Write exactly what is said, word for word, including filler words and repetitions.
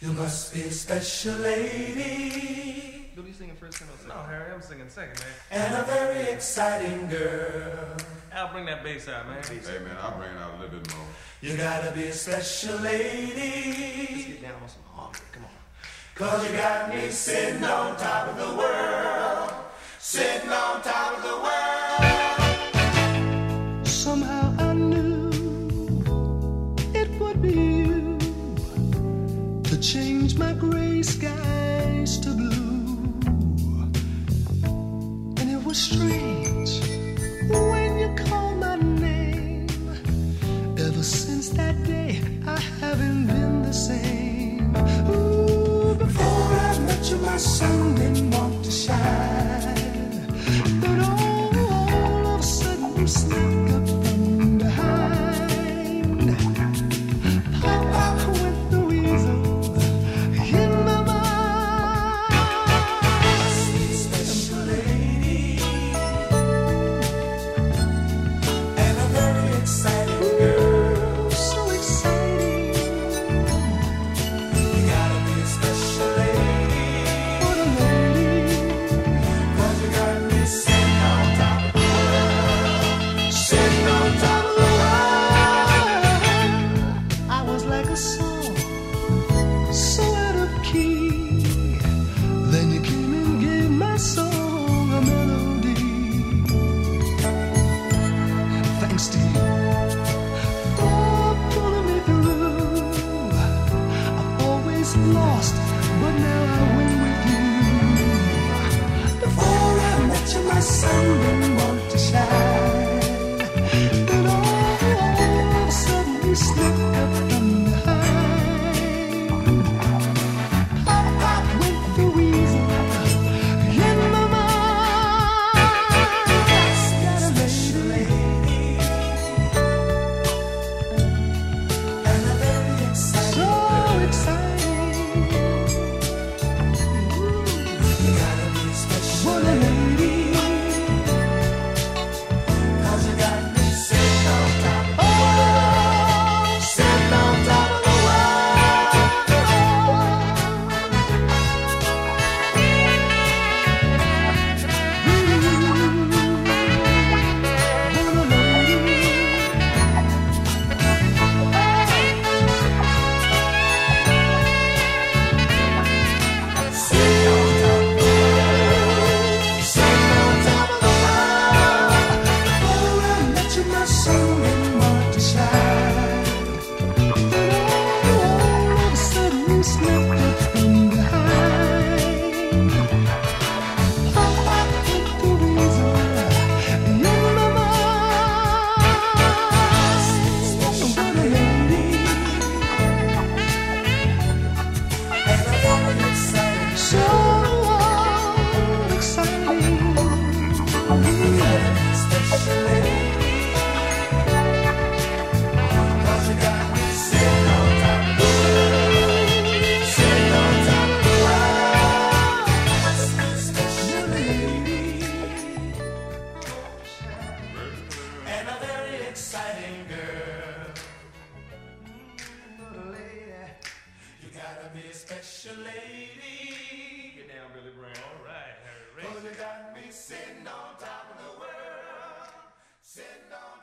You must be a special lady. Dude, you singing first tenor? No, Harry, I'm singing second, man. And a very exciting girl. I'll bring that bass out, man. Hey, man, I'll bring it out a little bit more. You gotta be a special lady. Let's get down on some harmony. Come on. Cause you got me sitting on top of the world. Sitting on top of the world. Somehow I knew it would be you to change my gray skies to blue. And it was strange when you called my name. Ever since that day I haven't been the same. Ooh, before I met you my sun didn't want to shine, but all, all of a sudden you snuck up from behind. Pop, pop went the weasel in my mind. Special lady. And a very exciting girl. So exciting. You gotta be a special lady. What a lady. Cause you got me sitting on top of the world. Sitting on top of the world. I was like a song, so out of key. Then you came and gave my song a melody. Thanks to you for pulling me through. I've always lost, but now I win with you. Before I met you, my sun didn't want to shine. Then all of a sudden you slipped up from behind. Pop, pop went the weasel in my mind. Got a lady, And a very exciting so girl. exciting. You gotta be a special What a lady. lady. Cause you got me sitting on top of the Oh, world. Sitting on top of the world. Sitting on top of the world. Sitting on top of the world. Before I met you, my sun didn't want to shine. All of a sudden you slipped up from behind. Pop, pop went the weasel in my mind. What a lady. And a very exciting So exciting. special lady. Cause you got me sitting on top of the world. Sitting on top of the world. Special lady. And a very exciting girl. Little lady. You gotta be a special lady. Get down, Billy Brown. All right, Harry. Cause you got me sitting on top of the world. Sitting on